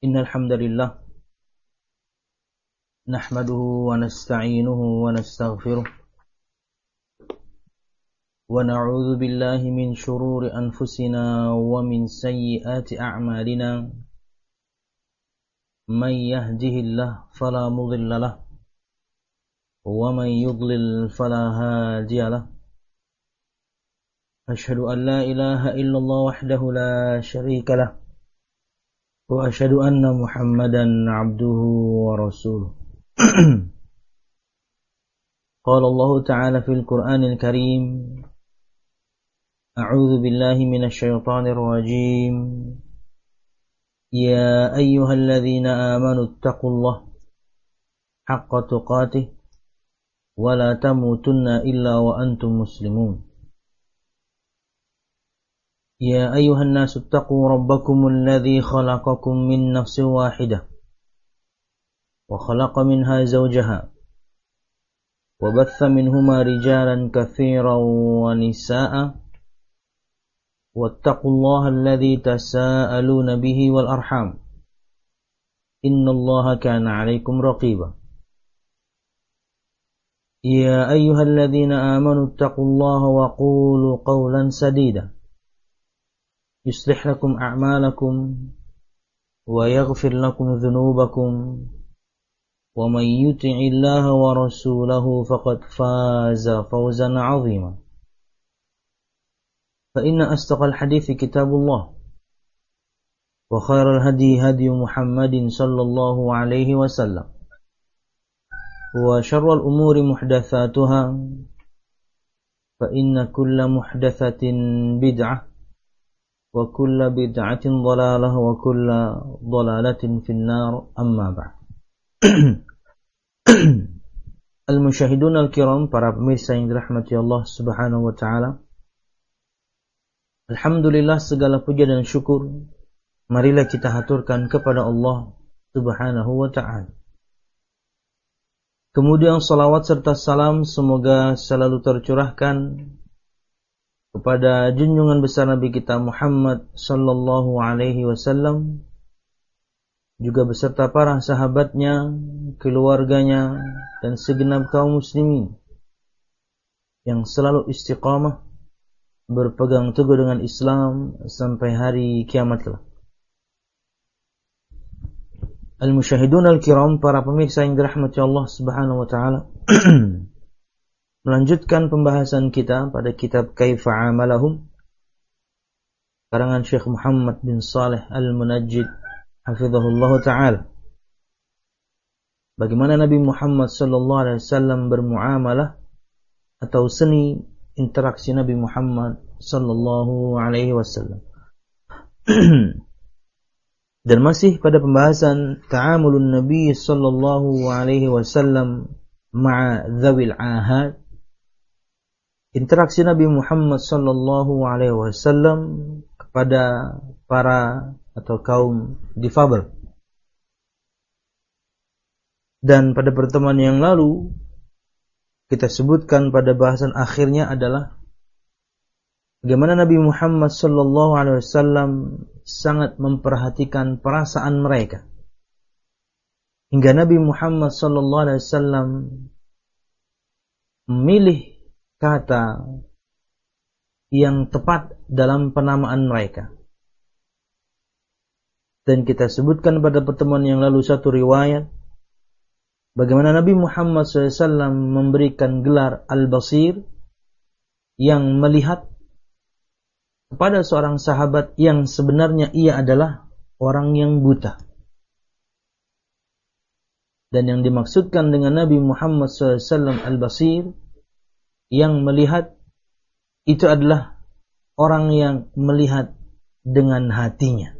Innal hamdalillah nahmaduhu wa nasta'inuhu wa nastaghfiruh wa na'udzu billahi min shururi anfusina wa min sayyiati a'malina man yahdihillahu fala mudilla lahu wa man yudlil fala hadiya lahu ashhadu an la ilaha illallah wahdahu la syarika lahu wa asyhadu anna Muhammadan abduhu wa rasuluh. Qala Allah Ta'ala fil Qur'anil Karim, A'udzu billahi minasy syaithanir rajim. Ya ayyuhalladzina amanu taqullaha haqqa tuqatih wa la tamutunna illa wa antum muslimun. يا أيها الناس اتقوا ربكم الذي خلقكم من نفس واحدة وخلق منها زوجها وبث منهما رجالا كثيرا ونساء واتقوا الله الذي تساءلون به والأرحام إن الله كان عليكم رقيبا يا أيها الذين آمنوا اتقوا الله وقولوا قولا سديدا يصلح لكم أعمالكم ويغفر لكم ذنوبكم ومن يطع الله ورسوله فقد فاز فوزا عظيما فإن أصدق الحديث كتاب الله وخير الهدي هدي محمد صلى الله عليه وسلم وشر الأمور محدثاتها فإن كل محدثة بدعة wa kullu bid'atin dhalalah wa kullu dhalalatin finnar amma ba'd. Al-musyahidun al-kiram, para pemirsa yang dirahmati Allah Subhanahu wa taala. Alhamdulillah, segala puja dan syukur marilah kita haturkan kepada Allah Subhanahu wa taala. Kemudian salawat serta salam semoga selalu tercurahkan kepada junjungan besar Nabi kita Muhammad sallallahu alaihi wasallam, juga beserta para sahabatnya, keluarganya, dan segenap kaum muslimin yang selalu istiqamah berpegang teguh dengan Islam sampai hari kiamat kelak. Al-musyahidun al-kiram, para pemirsa yang dirahmati Allah Subhanahu wa taala. Melanjutkan pembahasan kita pada kitab Kaifa Amalahum karangan Syekh Muhammad bin Saleh Al-Munajjid hafizahullah ta'ala. Bagaimana Nabi Muhammad sallallahu alaihi wasallam bermuamalah atau seni interaksi Nabi Muhammad sallallahu alaihi wasallam. Dan masih pada pembahasan ta'amulun Nabi sallallahu alaihi wasallam ma'a dzawil ahad, interaksi Nabi Muhammad sallallahu alaihi wasallam kepada para atau kaum difabel. Dan pada pertemuan yang lalu kita sebutkan pada bahasan akhirnya adalah bagaimana Nabi Muhammad sallallahu alaihi wasallam sangat memperhatikan perasaan mereka. Hingga Nabi Muhammad sallallahu alaihi wasallam memilih kata yang tepat dalam penamaan mereka. Dan kita sebutkan pada pertemuan yang lalu satu riwayat bagaimana Nabi Muhammad SAW memberikan gelar Al-Basir, yang melihat, kepada seorang sahabat yang sebenarnya ia adalah orang yang buta. Dan yang dimaksudkan dengan Nabi Muhammad SAW Al-Basir, yang melihat, itu adalah orang yang melihat dengan hatinya.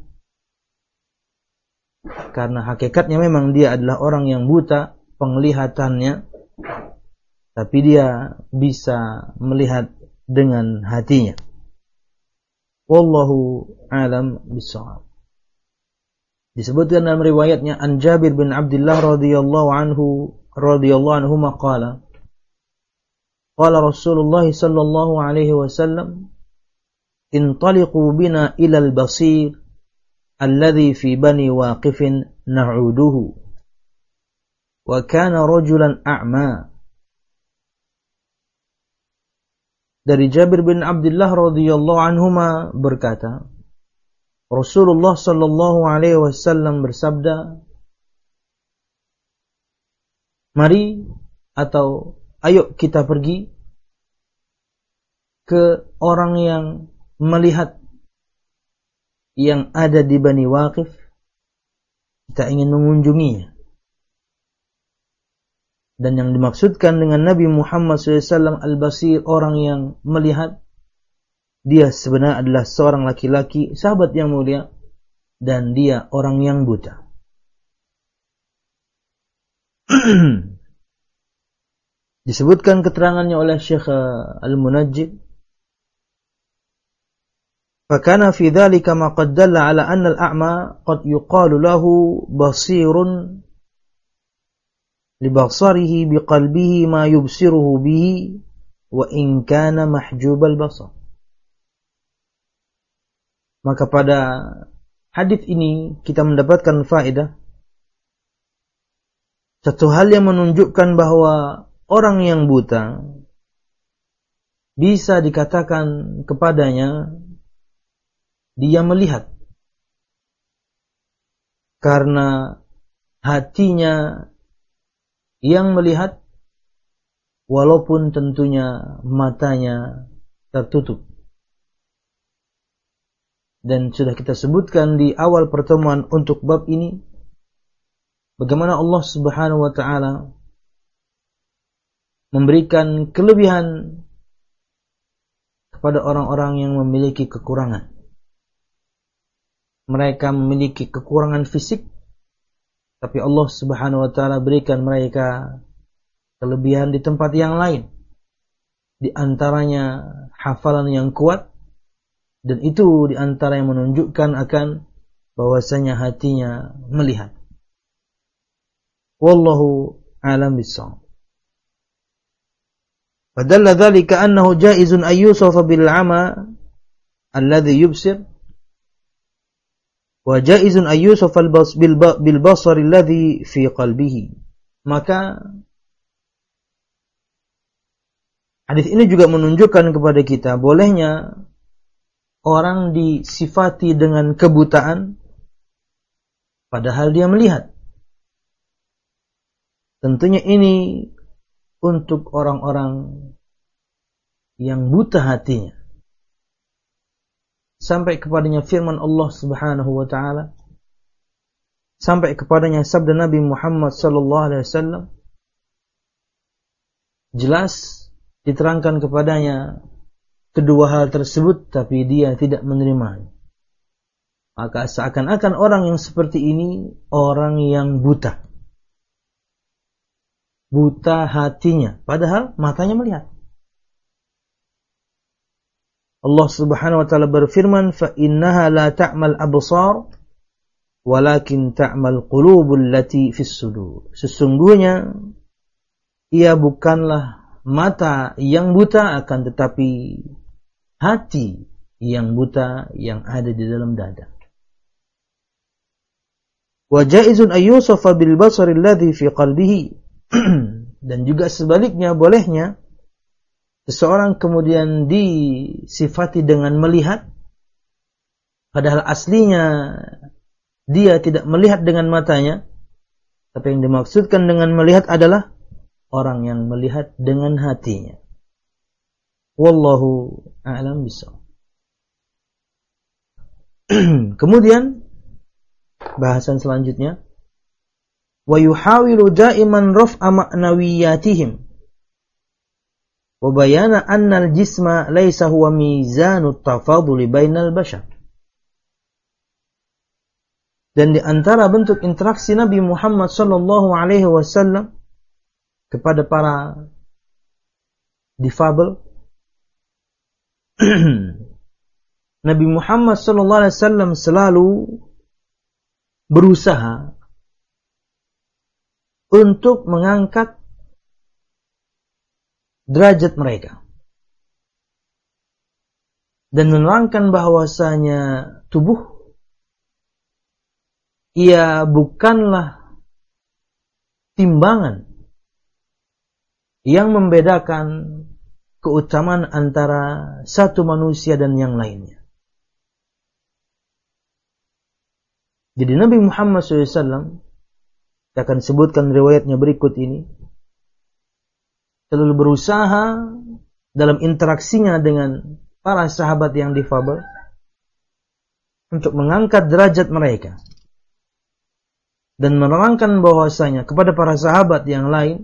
Karena hakikatnya memang dia adalah orang yang buta penglihatannya, tapi dia bisa melihat dengan hatinya. Wallahu a'lam bishawab. Disebutkan dalam riwayatnya an Jabir bin Abdullah radhiyallahu anhu maqala qala Rasulullah sallallahu alaihi wasallam intaliqu bina ila al-basir alladhi fi bani waqifin na'uduhu wa kana rajulan a'ma. Dari Jabir bin Abdullah radhiyallahu anhuma berkata, Rasulullah sallallahu alaihi wasallam bersabda, mari atau ayo kita pergi ke orang yang melihat yang ada di Bani Waqif. Kita ingin mengunjunginya. Dan yang dimaksudkan dengan Nabi Muhammad SAW Al-Basir, orang yang melihat, dia sebenarnya adalah seorang laki-laki, sahabat yang mulia, dan dia orang yang buta. Disebutkan keterangannya oleh Syekh Al-Munajjid, فَكَانَ فِي ذَلِكَ مَا قَدْ دَلَّ عَلَى أَنَّ الْأَعْمَى قَدْ يُقَالُ لَهُ بَصِيرٌ لِبَصَرِهِ بِقَلْبِهِ مَا يُبْصِرُهُ بِهِ وَإِنْ كَانَ مَحْجُوبَ الْبَصَرِ. Maka pada hadis ini kita mendapatkan faedah, satu hal yang menunjukkan bahwa orang yang buta bisa dikatakan kepadanya dia melihat, karena hatinya yang melihat walaupun tentunya matanya tertutup. Dan sudah kita sebutkan di awal pertemuan untuk bab ini, bagaimana Allah Subhanahu wa ta'ala memberikan kelebihan kepada orang-orang yang memiliki kekurangan. Mereka memiliki kekurangan fisik, tapi Allah Subhanahu wa ta'ala berikan mereka kelebihan di tempat yang lain. Di antaranya hafalan yang kuat, dan itu di antara yang menunjukkan akan bahwasanya hatinya melihat. Wallahu a'lam bissawab. Fadalla dzalika annahu jaizun ay yusafa bil 'ama alladhi yubsir wa jaizun ay yusafa bil basar alladhi fi qalbihi. Maka hadis ini juga menunjukkan kepada kita bolehnya orang disifati dengan kebutaan padahal dia melihat. Tentunya ini untuk orang-orang yang buta hatinya. Sampai kepadanya firman Allah Subhanahu wa ta'ala, sampai kepadanya sabda Nabi Muhammad sallallahu alaihi wasallam, jelas diterangkan kepadanya kedua hal tersebut, tapi dia tidak menerimanya. Maka seakan-akan orang yang seperti ini orang yang buta. Buta hatinya, padahal matanya melihat. Allah Subhanahu wa ta'ala berfirman, فَإِنَّهَا لَا تَعْمَلْ أَبْصَارُ وَلَكِنْ تَعْمَلْ قُلُوبُ الَّتِي فِي الصُّدُورِ. Sesungguhnya ia bukanlah mata yang buta, akan tetapi hati yang buta yang ada di dalam dada. Wa jaizun ayyusafa bil basari alladhi fi qalbihi. Dan juga sebaliknya, bolehnya seseorang kemudian disifati dengan melihat padahal aslinya dia tidak melihat dengan matanya, tapi yang dimaksudkan dengan melihat adalah orang yang melihat dengan hatinya. Wallahu a'lam bishawab. Kemudian bahasan selanjutnya, wa yuhawilu da'iman raf'a ma'nawiyatihim wa bayana anna al-jisma laysa huwa mizanu at-tafaduli bainal bashar. Dan di antara bentuk interaksi Nabi Muhammad sallallahu alaihi wasallam kepada para difabel, Nabi Muhammad sallallahu alaihi wasallam selalu berusaha untuk mengangkat derajat mereka dan menerangkan bahwasanya tubuh ia bukanlah timbangan yang membedakan keutamaan antara satu manusia dan yang lainnya. Jadi Nabi Muhammad SAW, kita akan sebutkan riwayatnya berikut ini, selalu berusaha dalam interaksinya dengan para sahabat yang difabel untuk mengangkat derajat mereka dan menerangkan bahwasanya kepada para sahabat yang lain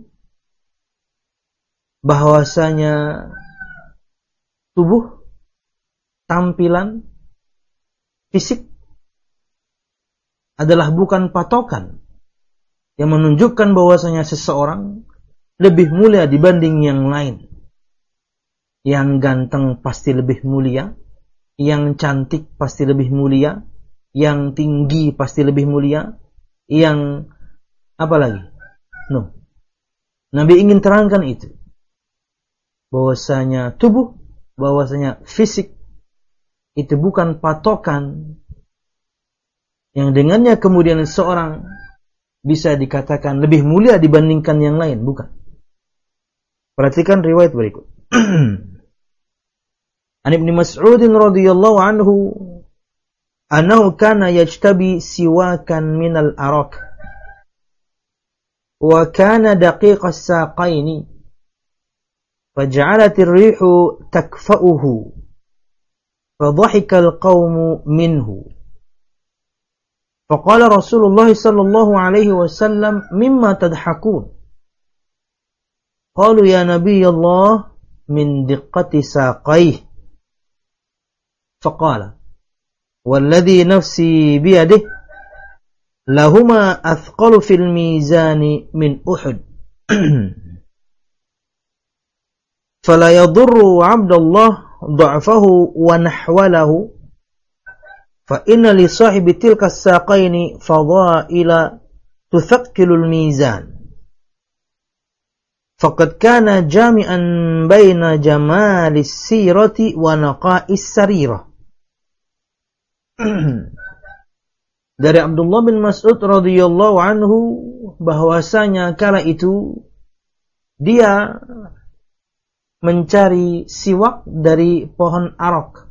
bahwasanya tubuh, tampilan, fisik adalah bukan patokan yang menunjukkan bahwasanya seseorang lebih mulia dibanding yang lain. Yang ganteng pasti lebih mulia, yang cantik pasti lebih mulia, yang tinggi pasti lebih mulia, yang apa lagi? No. Nabi ingin terangkan itu. Bahwasanya tubuh, bahwasanya fisik itu bukan patokan yang dengannya kemudian seorang bisa dikatakan lebih mulia dibandingkan yang lain, bukan. Perhatikan riwayat berikut. An Ibnu Mas'ud radhiyallahu anhu annahu kana yajtabi siwakan minal arak wa kana daqiqas saqaini faj'alat ar-rihu takfa'uhu fadhahika al-qawmu minhu faqala Rasulullah sallallahu alaihi wasallam mimma tadhakun qalu ya nabiy Allah min diqqati saqayhi faqala walladhi nafsi biyadihi lahuma athqalu fil mizani min Uhud fala yadurru 'abdallah dha'fahu wa nahwalahu fa inna li sahibi tilka as-saqaini fadaila tuthaqqilu al-mizan faqad kana jami'an baina jamalis sirati wa naqa'is sarirah. Dari Abdullah bin Mas'ud radhiyallahu anhu bahwasanya kala itu dia mencari siwak dari pohon arak,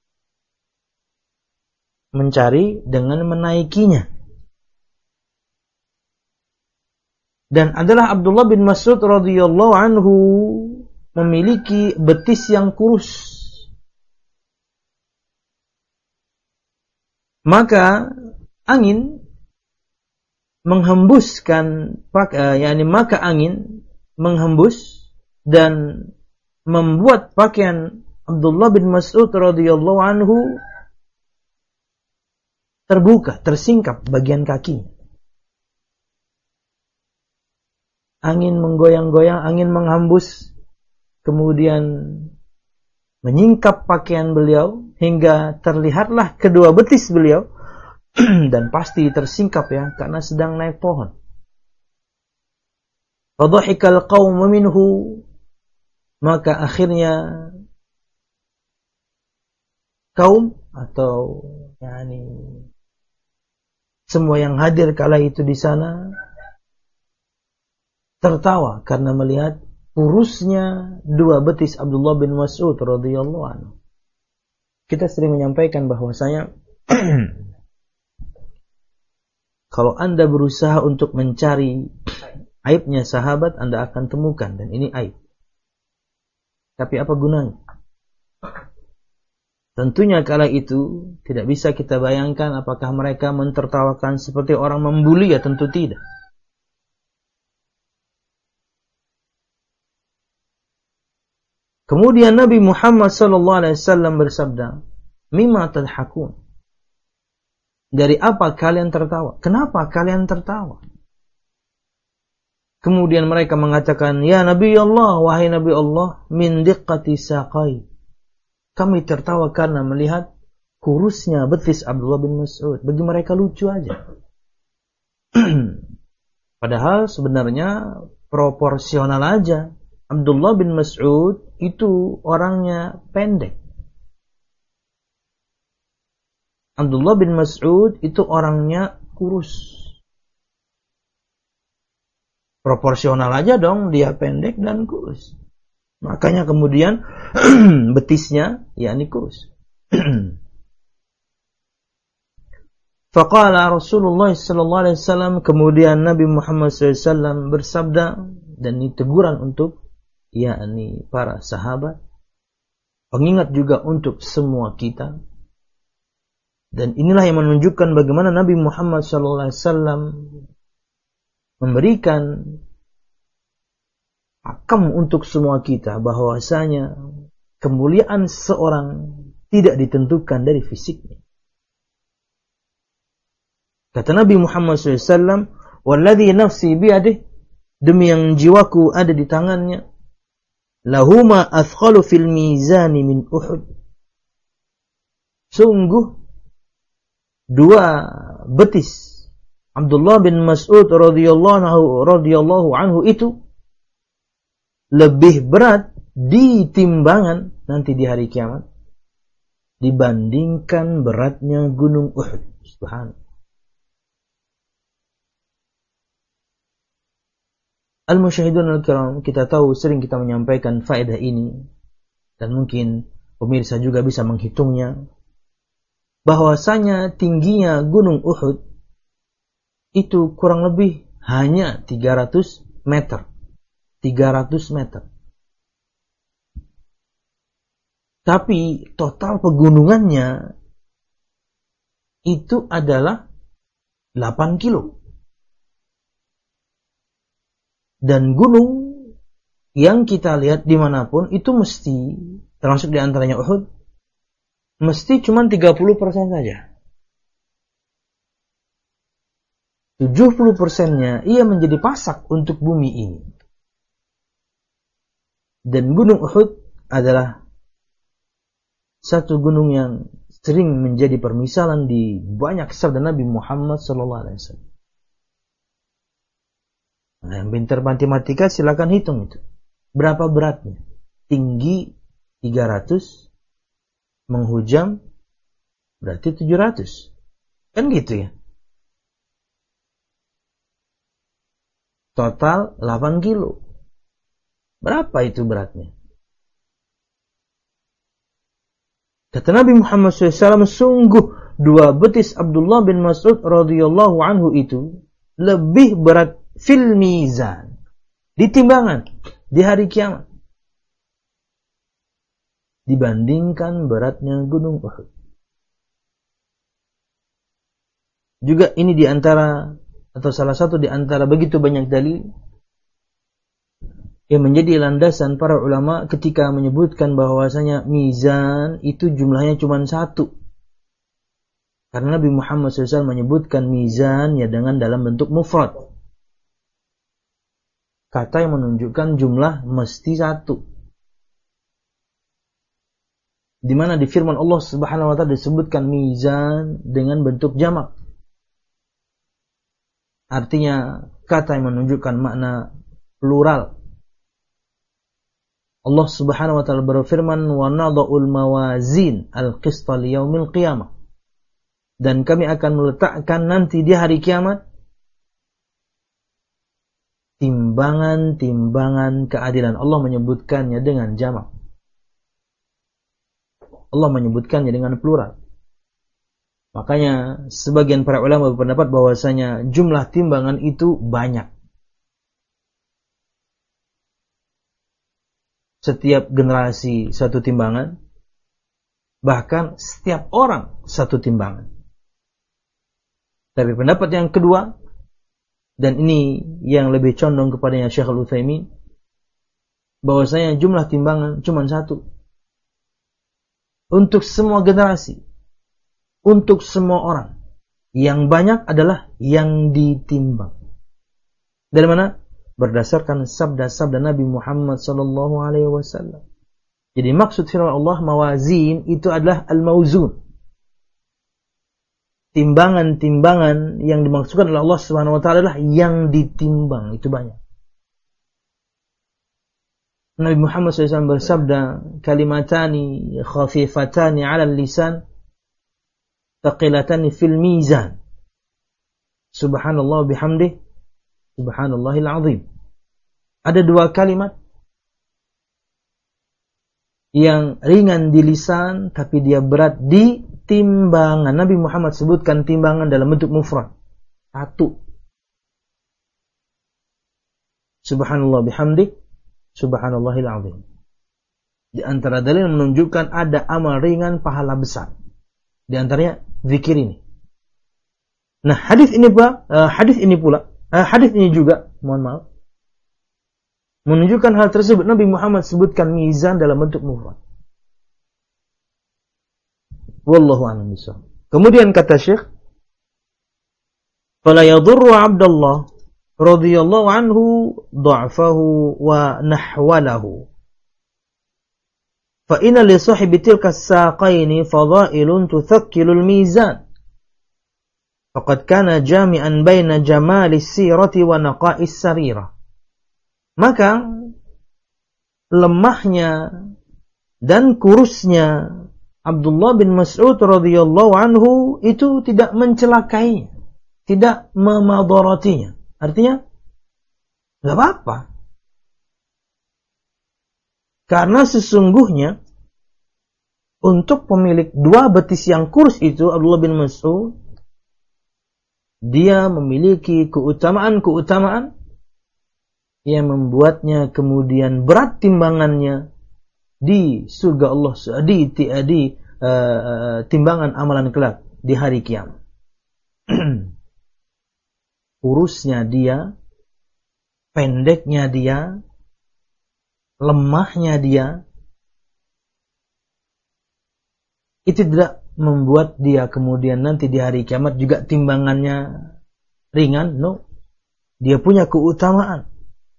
mencari dengan menaikinya. Dan adalah Abdullah bin Mas'ud radhiyallahu anhu memiliki betis yang kurus. Maka angin menghembuskan, maka angin menghembus dan membuat pakaian Abdullah bin Mas'ud radhiyallahu anhu terbuka, tersingkap bagian kaki. Angin menggoyang-goyang, angin menghembus, kemudian menyingkap pakaian beliau hingga terlihatlah kedua betis beliau dan pasti tersingkap ya karena sedang naik pohon. Fadhahikal qaum minhu, maka akhirnya kaum atau semua yang hadir kala itu di sana tertawa karena melihat kurusnya dua betis Abdullah bin Mas'ud radhiyallahu anhu. Kita sering menyampaikan bahwasanya kalau Anda berusaha untuk mencari aibnya sahabat, Anda akan temukan dan ini aib. Tapi apa gunanya? Tentunya kala itu tidak bisa kita bayangkan apakah mereka mentertawakan seperti orang membuli, ya tentu tidak. Kemudian Nabi Muhammad SAW bersabda, "Mimma tadhakun?" Dari apa kalian tertawa? Kenapa kalian tertawa? Kemudian mereka mengatakan, "Ya Nabi Allah, wahai Nabi Allah, min diqqati saqai." Kami tertawa karena melihat kurusnya betis Abdullah bin Mas'ud. Bagi mereka lucu aja. Padahal sebenarnya proporsional aja. Abdullah bin Mas'ud itu orangnya pendek. Abdullah bin Mas'ud itu orangnya kurus. Proporsional aja dong, dia pendek dan kurus. Makanya kemudian betisnya yakni kurus. Faqala Rasulullah sallallahu alaihi wasallam, kemudian Nabi Muhammad SAW bersabda, dan ini teguran untuk yakni para sahabat, pengingat juga untuk semua kita. Dan inilah yang menunjukkan bagaimana Nabi Muhammad SAW memberikan hakam untuk semua kita, bahwasanya kemuliaan seorang tidak ditentukan dari fisiknya. Kata Nabi Muhammad SAW, "Walladhi nafsi biyadih," demi yang jiwaku ada di tangannya, "lahuma athqalu fil mizani min Uhud." Sungguh dua betis Abdullah bin Mas'ud radhiyallahu anhu itu lebih berat di timbangan nanti di hari kiamat dibandingkan beratnya gunung Uhud. Subhanallah. Al-musyahidun al-kiram, kita tahu sering kita menyampaikan faedah ini, dan mungkin pemirsa juga bisa menghitungnya, bahwasanya tingginya gunung Uhud itu kurang lebih hanya 300 meter. 300 meter. Tapi total pegunungannya itu adalah 8 kilo. Dan gunung yang kita lihat dimanapun itu mesti, termasuk diantaranya Uhud, mesti cuma 30% saja. 70%-nya ia menjadi pasak untuk bumi ini. Dan gunung Uhud adalah satu gunung yang sering menjadi permisalan di banyak sabda Nabi Muhammad SAW. Nah, yang pintar matematika silakan hitung itu. Berapa beratnya? Tinggi 300, menghujam berarti 700. Kan gitu ya? Total 8 kilo. Berapa itu beratnya? Kata Nabi Muhammad SAW, sungguh dua betis Abdullah bin Mas'ud radhiyallahu anhu itu lebih berat fil mizan, di timbangan di hari kiamat, dibandingkan beratnya gunung Uhud. Juga ini di antara, atau salah satu di antara begitu banyak dalil yang menjadi landasan para ulama ketika menyebutkan bahwasanya mizan itu jumlahnya cuma satu. Karena Nabi Muhammad SAW menyebutkan mizan ya dengan dalam bentuk mufrad, kata yang menunjukkan jumlah mesti satu. Di mana di firman Allah Subhanahu wa taala disebutkan mizan dengan bentuk jamak. Artinya kata yang menunjukkan makna plural. Allah Subhanahu wa taala berfirman, "Wa nadha'ul mawazin al-qista liyaumil qiyamah." Dan kami akan meletakkan nanti di hari kiamat timbangan-timbangan keadilan. Allah menyebutkannya dengan jamak. Allah menyebutkannya dengan plural. Makanya sebagian para ulama berpendapat bahwasanya jumlah timbangan itu banyak. Setiap generasi satu timbangan, bahkan setiap orang satu timbangan. Tapi pendapat yang kedua, dan ini yang lebih condong kepadanya Syekh Al-Utsaimin, bahwasanya jumlah timbangan cuma satu. Untuk semua generasi, untuk semua orang. Yang banyak adalah yang ditimbang. Dari mana? Berdasarkan sabda-sabda Nabi Muhammad SAW. Jadi maksud firman Allah mawazin itu adalah al-mauzun. Timbangan-timbangan yang dimaksudkan oleh Allah Subhanahu wa taala adalah yang ditimbang, itu banyak. Nabi Muhammad SAW bersabda, kalimatani khafifatani 'ala lisan, thaqilatani fil mizan. Subhanallah bihamdih, subhanallahil azim. Ada dua kalimat yang ringan di lisan tapi dia berat di timbangan. Nabi Muhammad sebutkan timbangan dalam bentuk mufrad. Satu. Subhanallah bihamdih, subhanallahil azim. Di antara dalil menunjukkan ada amal ringan pahala besar. Di antaranya zikir ini. Nah, hadis ini juga, mohon maaf, menunjukkan hal tersebut. Nabi Muhammad sebutkan mizan dalam bentuk mufrad. Wallahu a'lam bishawab. Kemudian kata Syekh, fala yadurru 'Abdullah radhiyallahu anhu dha'fahu wa nahwalahu. Fa inna li sahibi tilka as-saqaini fadailun tuthakkilu al-mizan. Faqad kana jami'an baina jamali as-sirati wa naqa'is sarira. Maka lemahnya dan kurusnya Abdullah bin Mas'ud radhiyallahu anhu itu tidak mencelakainya, tidak memadaratinya. Artinya enggak apa-apa. Karena sesungguhnya untuk pemilik dua betis yang kurus itu, Abdullah bin Mas'ud, dia memiliki keutamaan-keutamaan yang membuatnya kemudian berat timbangannya di surga Allah, di timbangan amalan kelak di hari kiamat. Kurusnya dia, pendeknya dia, lemahnya dia, itu tidak membuat dia kemudian nanti di hari kiamat juga timbangannya ringan. No, dia punya keutamaan.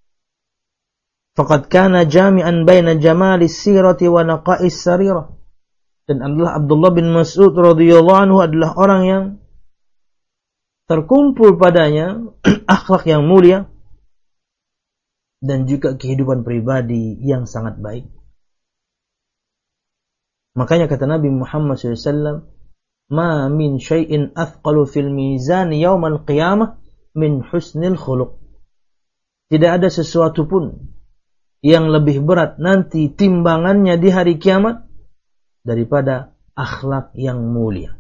Faqad kana jami'an baina jamali sirati wa naqa'is sarirah. Dan Abdullah bin Mas'ud radhiyallahu anhu adalah orang yang terkumpul padanya akhlak yang mulia dan juga kehidupan pribadi yang sangat baik. Makanya kata Nabi Muhammad SAW, ma min syai'in athqalu fil mizan yawmal qiyamah min husnil khuluq. Tidak ada sesuatu pun yang lebih berat nanti timbangannya di hari kiamat daripada akhlak yang mulia.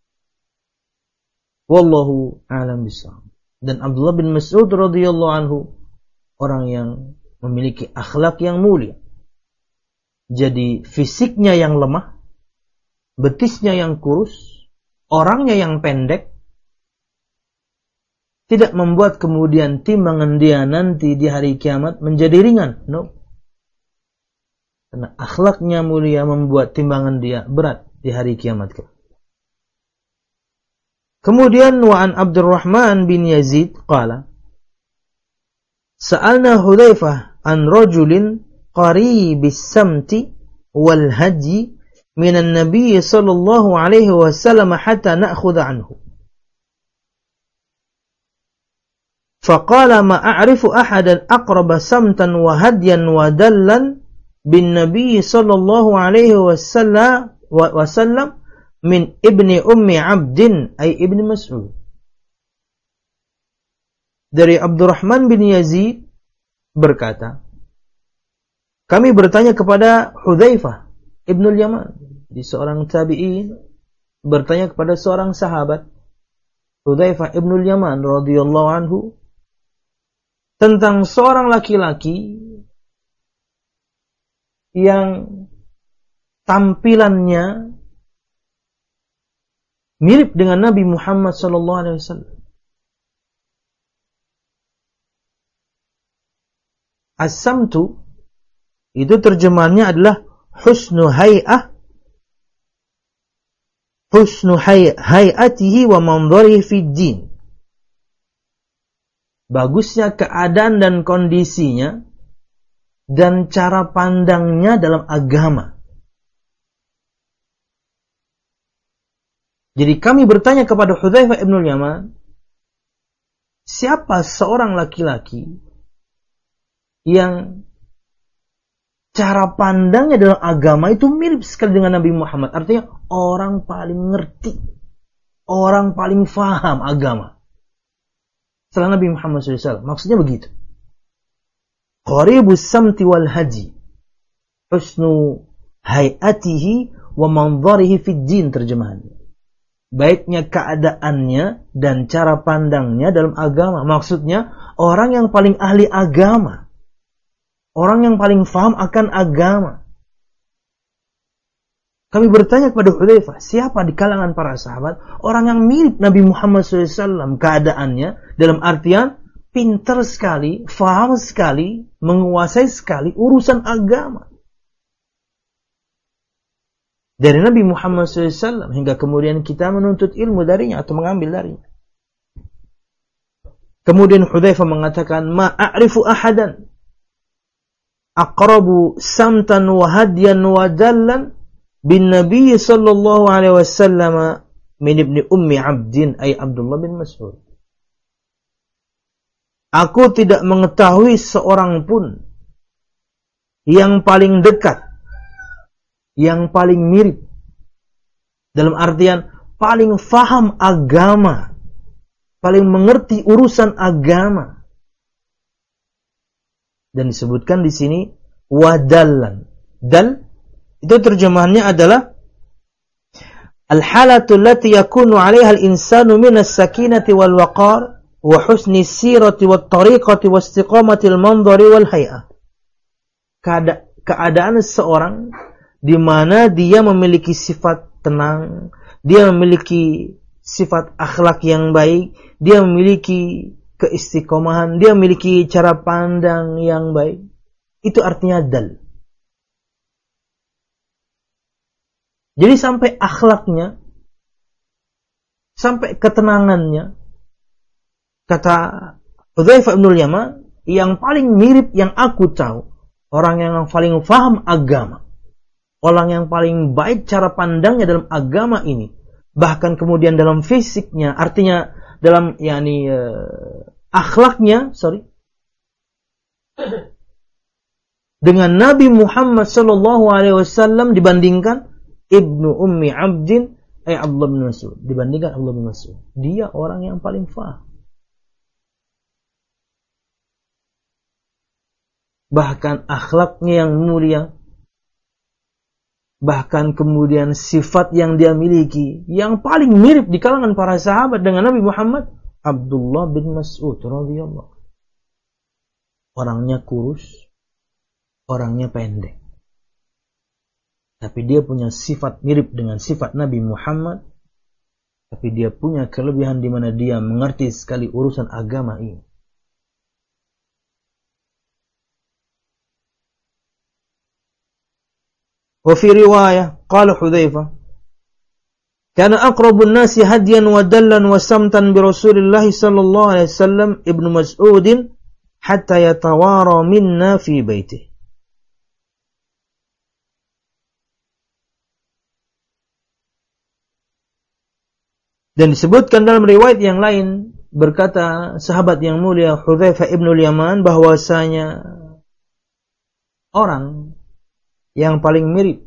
Wallahu a'lam bishawab. Dan Abdullah bin Mas'ud radhiyallahu anhu orang yang memiliki akhlak yang mulia. Jadi fisiknya yang lemah, betisnya yang kurus, orangnya yang pendek, tidak membuat kemudian timbangan dia nanti di hari kiamat menjadi ringan. No. Karena akhlaknya mulia membuat timbangan dia berat di hari kiamat. Kemudian wa'an Abdurrahman bin Yazid qala, sa'alna Hudzaifah an rajulin qaribis samti wal hajji minan nabiy sallallahu alaihi wasallam hatta na'khudha anhu. Faqala ma a'rifu ahadan aqraba samtan wa hadyan wa dallan bin nabiy sallallahu alaihi wasallam min ibni ummi abdin ay ibni Mas'ud. Dari Abdurrahman bin Yazid berkata, kami bertanya kepada Hudzaifah ibnul Yaman, di seorang tabi'in bertanya kepada seorang sahabat Hudzaifah ibnul Yaman radhiyallahu anhu tentang seorang laki-laki yang tampilannya mirip dengan Nabi Muhammad sallallahu alaihi wasallam. As-samtu itu terjemahannya adalah husnu hay'atihi wa manzarihi fid din. Bagusnya keadaan dan kondisinya dan cara pandangnya dalam agama. Jadi kami bertanya kepada Hudzaifah ibnul Yaman, siapa seorang laki-laki yang cara pandangnya dalam agama itu mirip sekali dengan Nabi Muhammad. Artinya orang paling ngerti, orang paling faham agama. setelah Nabi Muhammad SAW. Maksudnya begitu. Qaribus samti wal haji. Husnu hayatihi wa manzarihi fid din, terjemahannya. Baiknya keadaannya dan cara pandangnya dalam agama. Maksudnya orang yang paling ahli agama. Orang yang paling faham akan agama. Kami bertanya kepada Hudzaifah, siapa di kalangan para sahabat orang yang mirip Nabi Muhammad SAW keadaannya, dalam artian pintar sekali, faham sekali, menguasai sekali urusan agama. Dari Nabi Muhammad SAW hingga kemudian kita menuntut ilmu darinya atau mengambil darinya. Kemudian Hudzaifah mengatakan, ma a'rifu ahadan aqrabu samtan wa hadyan wa dallan bin Nabi sallallahu alaihi wasallam min ibni ummi Abdin, ay Abdullah bin Mas'ud. Aku tidak mengetahui seorang pun yang paling dekat, yang paling mirip, dalam artian paling faham agama, paling mengerti urusan agama. Dan disebutkan di sini wadallan. Dal itu terjemahannya adalah al-halatu allati yakunu 'alaiha al-insanu min as-sakinati wal waqar wa husni sirati wat tariqati wa istiqamati al-manzari wal hay'ah. Keadaan seseorang di mana dia memiliki sifat tenang, dia memiliki sifat akhlak yang baik, dia memiliki keistiqomahan, dia memiliki cara pandang yang baik. Itu artinya dal. Jadi sampai akhlaknya, sampai ketenangannya, kata Hudzaifah bin Yaman, yang paling mirip yang aku tahu, orang yang paling faham agama, orang yang paling baik cara pandangnya dalam agama ini, bahkan kemudian dalam fisiknya, artinya dalam akhlaknya, dengan Nabi Muhammad sallallahu alaihi wasallam dibandingkan Ibnu Ummi Abdin, Abdullah bin Mas'ud, dibandingkan Abdullah bin Mas'ud. Dia orang yang paling faham. Bahkan akhlaknya yang mulia, bahkan kemudian sifat yang dia miliki, yang paling mirip di kalangan para sahabat dengan Nabi Muhammad, Abdullah bin Mas'ud radhiyallahu. Orangnya kurus, orangnya pendek. Tapi dia punya sifat mirip dengan sifat Nabi Muhammad. Tapi dia punya kelebihan di mana dia mengerti sekali urusan agama ini. Wa fi riwayah qala Hudzaifah, kana aqrabun nasi hadyan wa dallan wa samtan bi Rasulillah sallallahu alaihi wasallam Ibnu Mas'ud hatta yatawara minna fi baitihi. Dan disebutkan dalam riwayat yang lain, berkata sahabat yang mulia Hudzaifah ibnul Yaman, bahwasanya orang yang paling mirip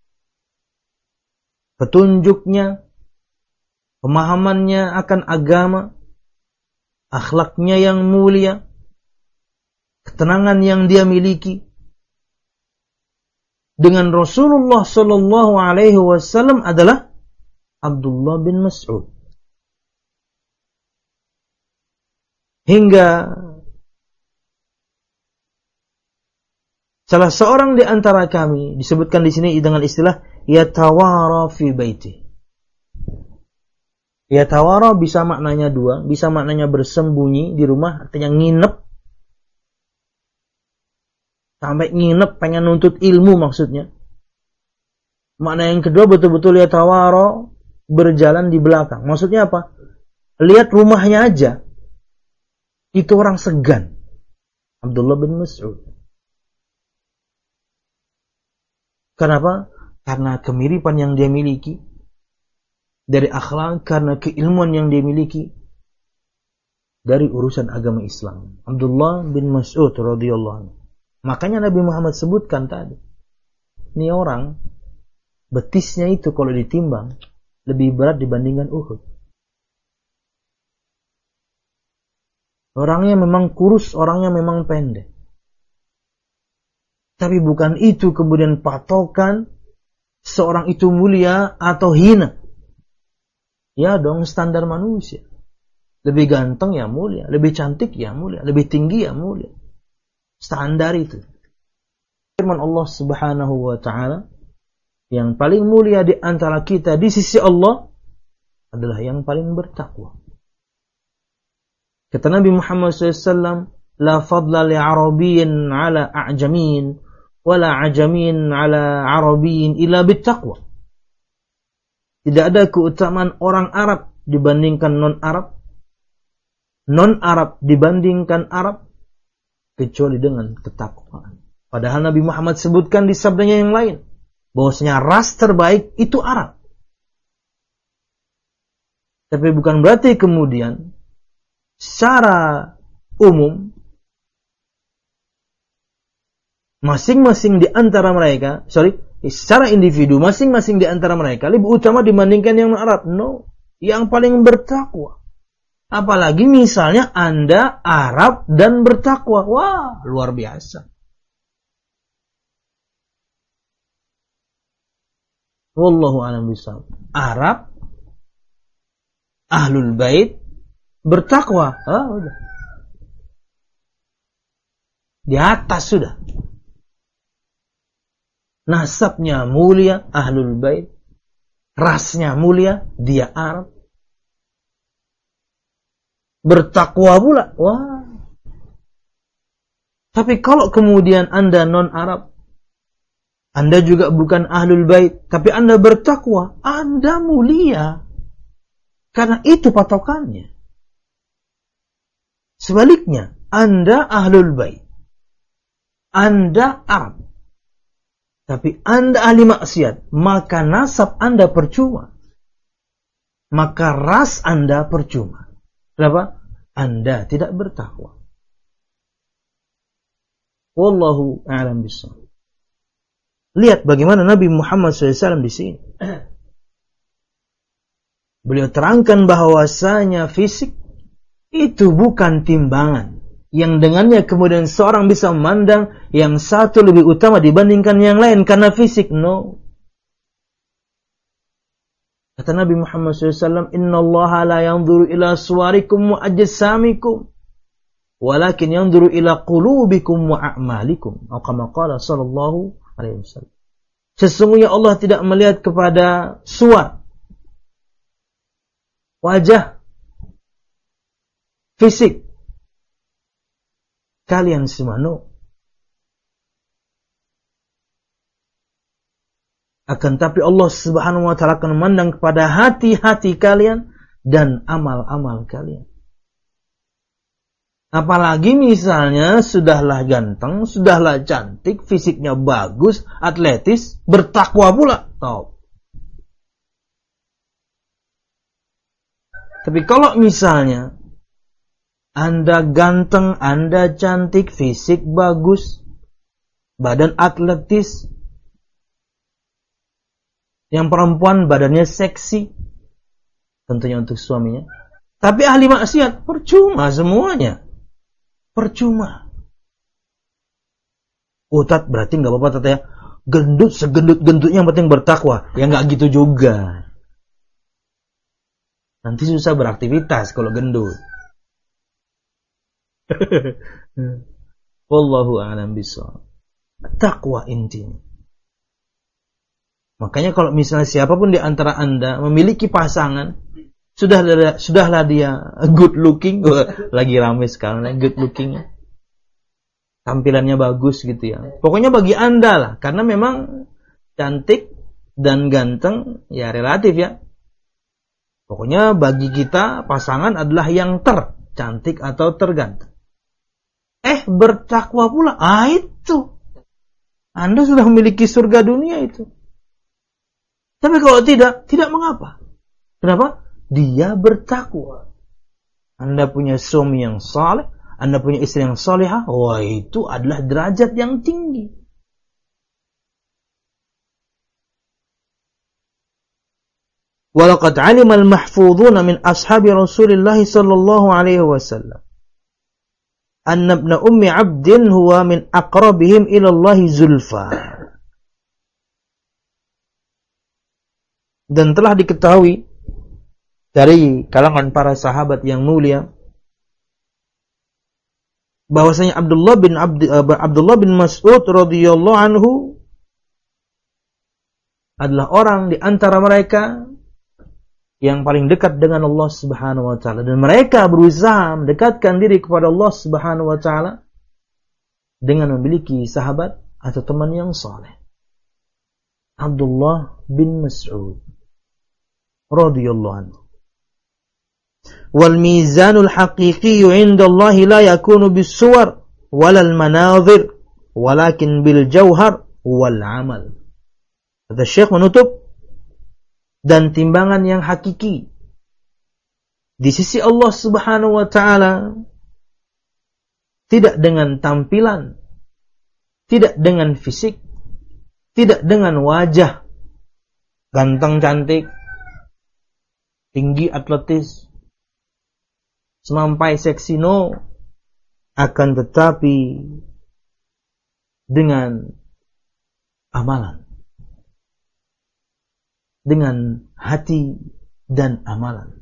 petunjuknya, pemahamannya akan agama, akhlaknya yang mulia, ketenangan yang dia miliki dengan Rasulullah sallallahu alaihi wasallam adalah Abdullah bin Mas'ud. Hingga salah seorang di antara kami disebutkan di sini dengan istilah yatawara fi baiti. Yatawara bisa maknanya dua, bisa maknanya bersembunyi di rumah, artinya nginep. Sampai nginep pengen nuntut ilmu maksudnya. Makna yang kedua betul-betul yatawara, berjalan di belakang. Maksudnya apa? Lihat rumahnya aja. Itu orang segan. Abdullah bin Mas'ud. Kenapa? Karena kemiripan yang dia miliki dari akhlak, karena keilmuan yang dia miliki dari urusan agama Islam. Abdullah bin Mas'ud radhiyallahu anhu. Makanya Nabi Muhammad sebutkan tadi, ini orang betisnya itu kalau ditimbang lebih berat dibandingkan Uhud. Orangnya memang kurus, orangnya memang pendek. Tapi bukan itu kemudian patokan seorang itu mulia atau hina. Ya dong, standar manusia. Lebih ganteng ya mulia, lebih cantik ya mulia, lebih tinggi ya mulia. Standar itu. Firman Allah Subhanahu wa taala, yang paling mulia di antara kita di sisi Allah adalah yang paling bertakwa. Kata Nabi Muhammad SAW, la fadla li arabiyyin ala a'jamin, wala ajamin ala arabiyyin illa bittaqwa. Tidak ada keutamaan orang Arab dibandingkan non-Arab, non-Arab dibandingkan Arab, kecuali dengan ketakwaan. Padahal Nabi Muhammad sebutkan di sabdanya yang lain, bahwasanya ras terbaik itu Arab. Tapi bukan berarti kemudian secara umum masing-masing di antara mereka, secara individu masing-masing di antara mereka lebih utama dibandingkan yang Arab. No, yang paling bertakwa. Apalagi misalnya Anda Arab dan bertakwa. Wah, luar biasa. Wallahu a'lam bishawab. Arab, Ahlul Bait, bertakwa. Udah. Di atas sudah. Nasabnya mulia, Ahlul Bait. Rasnya mulia, dia Arab. Bertakwa pula. Wah. Tapi kalau kemudian Anda non-Arab, Anda juga bukan Ahlul Bait, tapi Anda bertakwa, Anda mulia. Karena itu patokannya. Sebaliknya, Anda Ahlul Bait, Anda Arab, tapi Anda ahli maksiat, maka nasab Anda percuma. Maka ras Anda percuma. Kenapa? Anda tidak bertakwa. Wallahu a'lam bishawab. Lihat bagaimana Nabi Muhammad SAW di sini. Beliau terangkan bahwasanya fisik itu bukan timbangan yang dengannya kemudian seorang bisa memandang yang satu lebih utama dibandingkan yang lain karena fisik. No. Kata Nabi Muhammad SAW, Inna Allah la yanzuru ila suwarikum wa ajsamikum, walakin yanzuru ila qulubikum wa a'malikum. Atau kama qala sallallahu alaihi wasallam. Sesungguhnya Allah tidak melihat kepada suar, wajah, fisik kalian semua. No. Akan tapi Allah Subhanahu wa taala akan memandang kepada hati-hati kalian dan amal-amal kalian. Apalagi misalnya sudahlah ganteng, sudahlah cantik, fisiknya bagus, atletis, bertakwa pula. Tahu. Tapi kalau misalnya Anda ganteng, Anda cantik, fisik bagus, badan atletis, yang perempuan badannya seksi, tentunya untuk suaminya, tapi ahli maksiat, percuma semuanya. Percuma. Tat berarti nggak apa-apa Tat ya. Gendut segendut-gendutnya yang penting bertakwa. Ya nggak gitu juga. Nanti susah beraktivitas kalau gendut. Wallahu a'lam bishawab. Takwa intinya. Makanya kalau misalnya siapapun di antara Anda memiliki pasangan, sudahlah dia good looking, lagi ramai sekarang good looking, tampilannya bagus gitu ya. Pokoknya bagi Anda lah, karena memang cantik dan ganteng ya relatif ya. Pokoknya bagi kita pasangan adalah yang tercantik atau terganteng. Bertakwa pula, itu Anda sudah memiliki surga dunia itu. Tapi kalau tidak mengapa. Kenapa? Dia bertakwa. Anda punya suami yang saleh, Anda punya istri yang salihah, wah itu adalah derajat yang tinggi. Walaqad 'alima al-mahfudhuna min ashabi Rasulillah sallallahu alaihi wasallam anna ibna ummi 'abdin huwa min aqrabihim ila Allah zulfa. Dan telah diketahui dari kalangan para sahabat yang mulia bahwasanya Abdullah bin Mas'ud radhiyallahu anhu adalah orang di antara mereka yang paling dekat dengan Allah Subhanahu wa taala, dan mereka berusaha mendekatkan diri kepada Allah Subhanahu wa taala dengan memiliki sahabat atau teman yang saleh. Abdullah bin Mas'ud radhiyallahu anhu. Wal mizanul haqiqi 'inda Allah la yakunu bis-suwar walal manazir walakin bil jauhar wal amal. Kata Syekh menutup, dan timbangan yang hakiki di sisi Allah Subhanahu wa taala tidak dengan tampilan, tidak dengan fisik, tidak dengan wajah ganteng cantik, tinggi atletis, semampai seksi, no, akan tetapi dengan amalan, dengan hati dan amalan.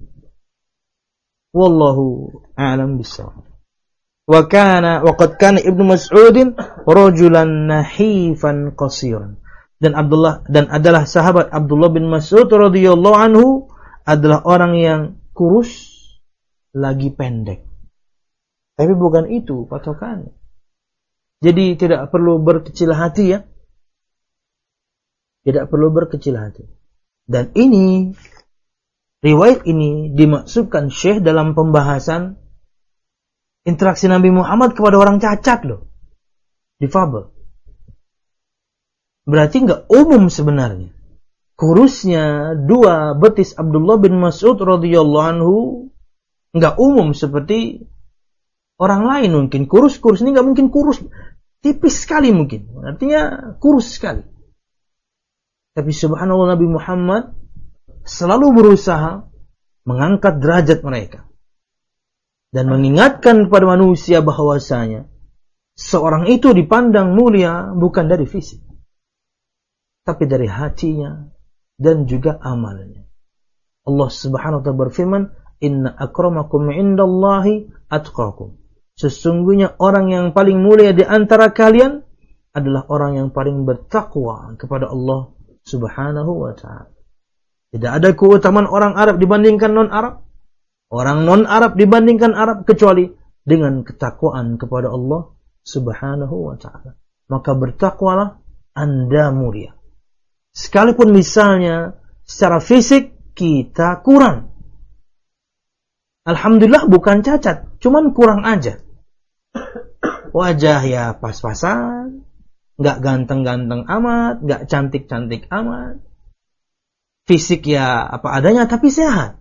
Wallahu a'lam bissawab. Wa qad kana Ibnu Mas'udin rajulan nahifan qasiran. Dan adalah sahabat Abdullah bin Mas'ud radhiyallahu anhu adalah orang yang kurus lagi pendek. Tapi bukan itu patokannya. Jadi tidak perlu berkecil hati ya. Tidak perlu berkecil hati. Dan ini, riwayat ini dimaksudkan Syekh dalam pembahasan interaksi Nabi Muhammad kepada orang cacat loh. Difabel. Berarti enggak umum sebenarnya. Kurusnya dua betis Abdullah bin Mas'ud radhiyallahu anhu enggak umum seperti orang lain mungkin. Kurus ini enggak mungkin kurus. Tipis sekali mungkin. Artinya kurus sekali. Tapi subhanallah, Nabi Muhammad selalu berusaha mengangkat derajat mereka dan mengingatkan kepada manusia bahwasanya seorang itu dipandang mulia bukan dari fisik, tapi dari hatinya dan juga amalnya. Allah Subhanahu wa taala berfirman, "Inna akramakum 'indallahi atqakum." Sesungguhnya orang yang paling mulia di antara kalian adalah orang yang paling bertakwa kepada Allah Subhanahu wa ta'ala. Tidak ada keutamaan orang Arab dibandingkan non-Arab, orang non-Arab dibandingkan Arab, kecuali dengan ketakwaan kepada Allah Subhanahu wa ta'ala. Maka bertakwalah, Anda mulia. Sekalipun misalnya secara fisik kita kurang. Alhamdulillah bukan cacat, cuman kurang aja. Wajah ya pas-pasan, nggak ganteng-ganteng amat, nggak cantik-cantik amat. Fisik ya apa adanya, tapi sehat.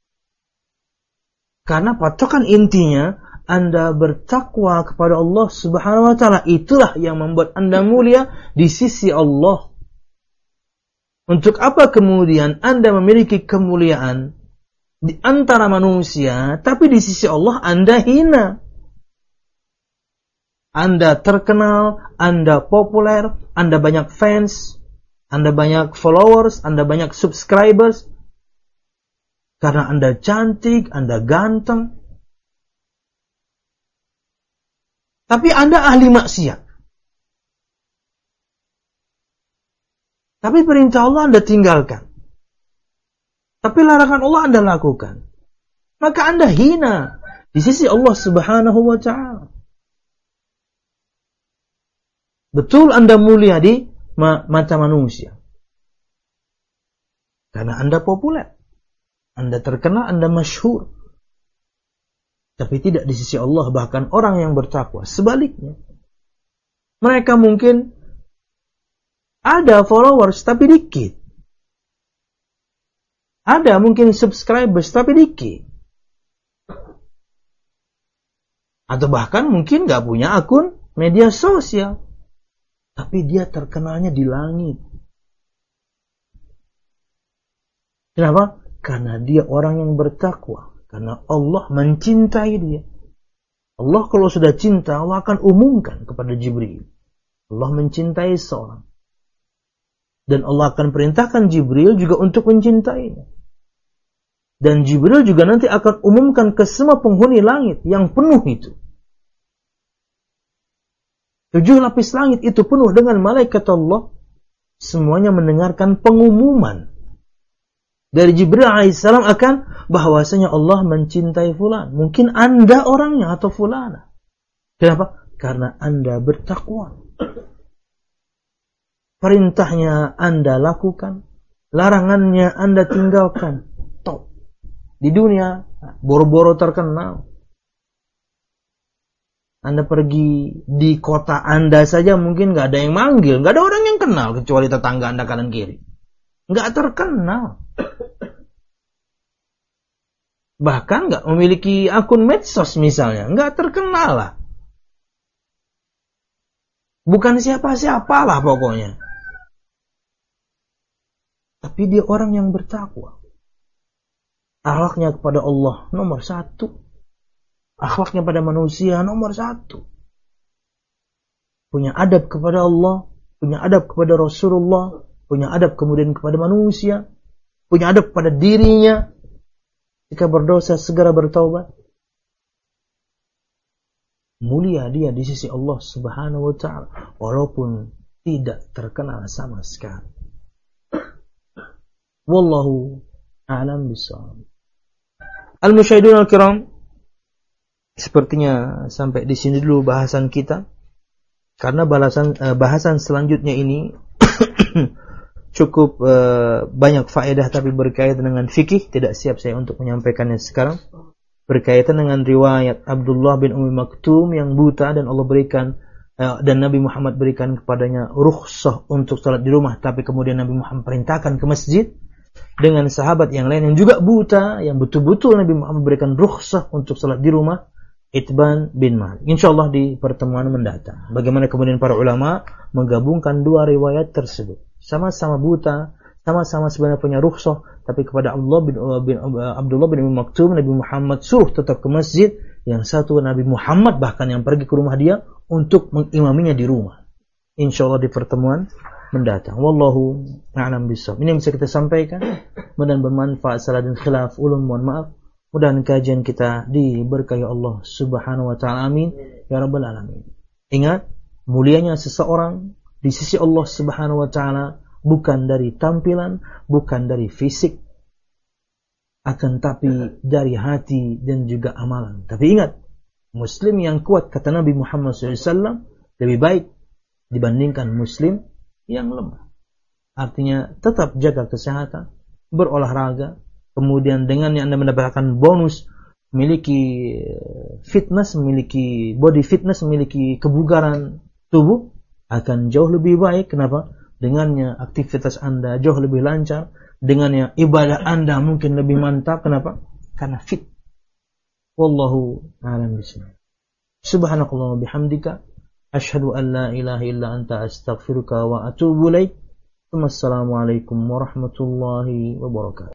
Karena patokan intinya, Anda bertakwa kepada Allah Subhanahu wa ta'ala. Itulah yang membuat Anda mulia di sisi Allah. Untuk apa kemudian Anda memiliki kemuliaan di antara manusia, tapi di sisi Allah Anda hina? Anda terkenal, Anda populer, Anda banyak fans, Anda banyak followers, Anda banyak subscribers, karena Anda cantik, Anda ganteng. Tapi Anda ahli maksiat. Tapi perintah Allah Anda tinggalkan. Tapi larangan Allah Anda lakukan. Maka Anda hina di sisi Allah Subhanahu wa ta'ala. Betul Anda mulia di mata manusia. Karena Anda populer. Anda terkenal, Anda masyhur. Tapi tidak di sisi Allah, bahkan orang yang bertakwa. Sebaliknya. Mereka mungkin ada followers tapi dikit. Ada mungkin subscribers tapi dikit. Atau bahkan mungkin gak punya akun media sosial. Tapi dia terkenalnya di langit. Kenapa? Karena dia orang yang bertakwa. Karena Allah mencintai dia. Allah kalau sudah cinta, Allah akan umumkan kepada Jibril. Allah mencintai seorang. Dan Allah akan perintahkan Jibril juga untuk mencintainya. Dan Jibril juga nanti akan umumkan ke semua penghuni langit yang penuh itu. 7 lapis langit itu penuh dengan malaikat Allah. Semuanya mendengarkan pengumuman dari Jibril alaihissalam akan bahwasanya Allah mencintai fulan. Mungkin Anda orangnya atau fulana. Kenapa? Karena Anda bertakwa. Perintahnya Anda lakukan, larangannya Anda tinggalkan. Top. Di dunia boro-boro terkenal. Anda pergi di kota Anda saja mungkin gak ada yang manggil, gak ada orang yang kenal kecuali tetangga Anda kanan kiri. Gak terkenal. Bahkan gak memiliki akun medsos misalnya, gak terkenal lah. Bukan siapa-siapalah pokoknya. Tapi dia orang yang bertakwa. Akhlaknya kepada Allah nomor 1. Akhlaknya pada manusia nomor 1. Punya adab kepada Allah, punya adab kepada Rasulullah, punya adab kemudian kepada manusia, punya adab pada dirinya. Jika berdosa segera bertaubat. Mulia dia di sisi Allah Subhanahu wa taala walaupun tidak terkenal sama sekali. Wallahu a'lam bishawab. Al-musyahidun al-kiram, sepertinya sampai di sini dulu bahasan kita. Karena bahasan selanjutnya ini cukup banyak faedah tapi berkaitan dengan fikih. Tidak siap saya untuk menyampaikannya sekarang. Berkaitan dengan riwayat Abdullah bin Ummi Maktum yang buta dan Allah berikan dan Nabi Muhammad berikan kepadanya rukhsah untuk salat di rumah, tapi kemudian Nabi Muhammad perintahkan ke masjid. Dengan sahabat yang lain yang juga buta, yang betul-betul Nabi Muhammad berikan rukhsah untuk salat di rumah, Itban bin Malik. Insyaallah di pertemuan mendatang. Bagaimana kemudian para ulama menggabungkan dua riwayat tersebut. Sama-sama buta, sama-sama sebenarnya punya rukhsah, tapi kepada Abdullah bin Ummi Maktum Nabi Muhammad suruh tetap ke masjid. Yang satu Nabi Muhammad bahkan yang pergi ke rumah dia untuk mengimaminya di rumah. Insyaallah di pertemuan mendatang. Wallahu a'lam bishawab. Ini yang bisa kita sampaikan. Mudah-mudahan bermanfaat. Salah dan khilaf ulun mohon maaf. Mudah-mudahan kajian kita diberkahi Allah Subhanahu wa taala. Amin ya rabbal alamin. Ingat, mulianya seseorang di sisi Allah Subhanahu wa taala bukan dari tampilan, bukan dari fisik, akan tapi dari hati dan juga amalan. Tapi ingat, muslim yang kuat kata Nabi Muhammad SAW lebih baik dibandingkan muslim yang lemah. Artinya tetap jaga kesehatan, berolahraga, kemudian dengan yang Anda mendapatkan bonus, memiliki fitness, memiliki body fitness, memiliki kebugaran tubuh, akan jauh lebih baik. Kenapa? Dengannya aktivitas Anda jauh lebih lancar, dengannya ibadah Anda mungkin lebih mantap. Kenapa? Karena fit. Wallahu a'lam bishawab. Subhanakallah wa bihamdika asyhadu an la ilaha illa anta astaghfiruka wa atubu ilaik. Wassalamualaikum warahmatullahi wabarakatuh.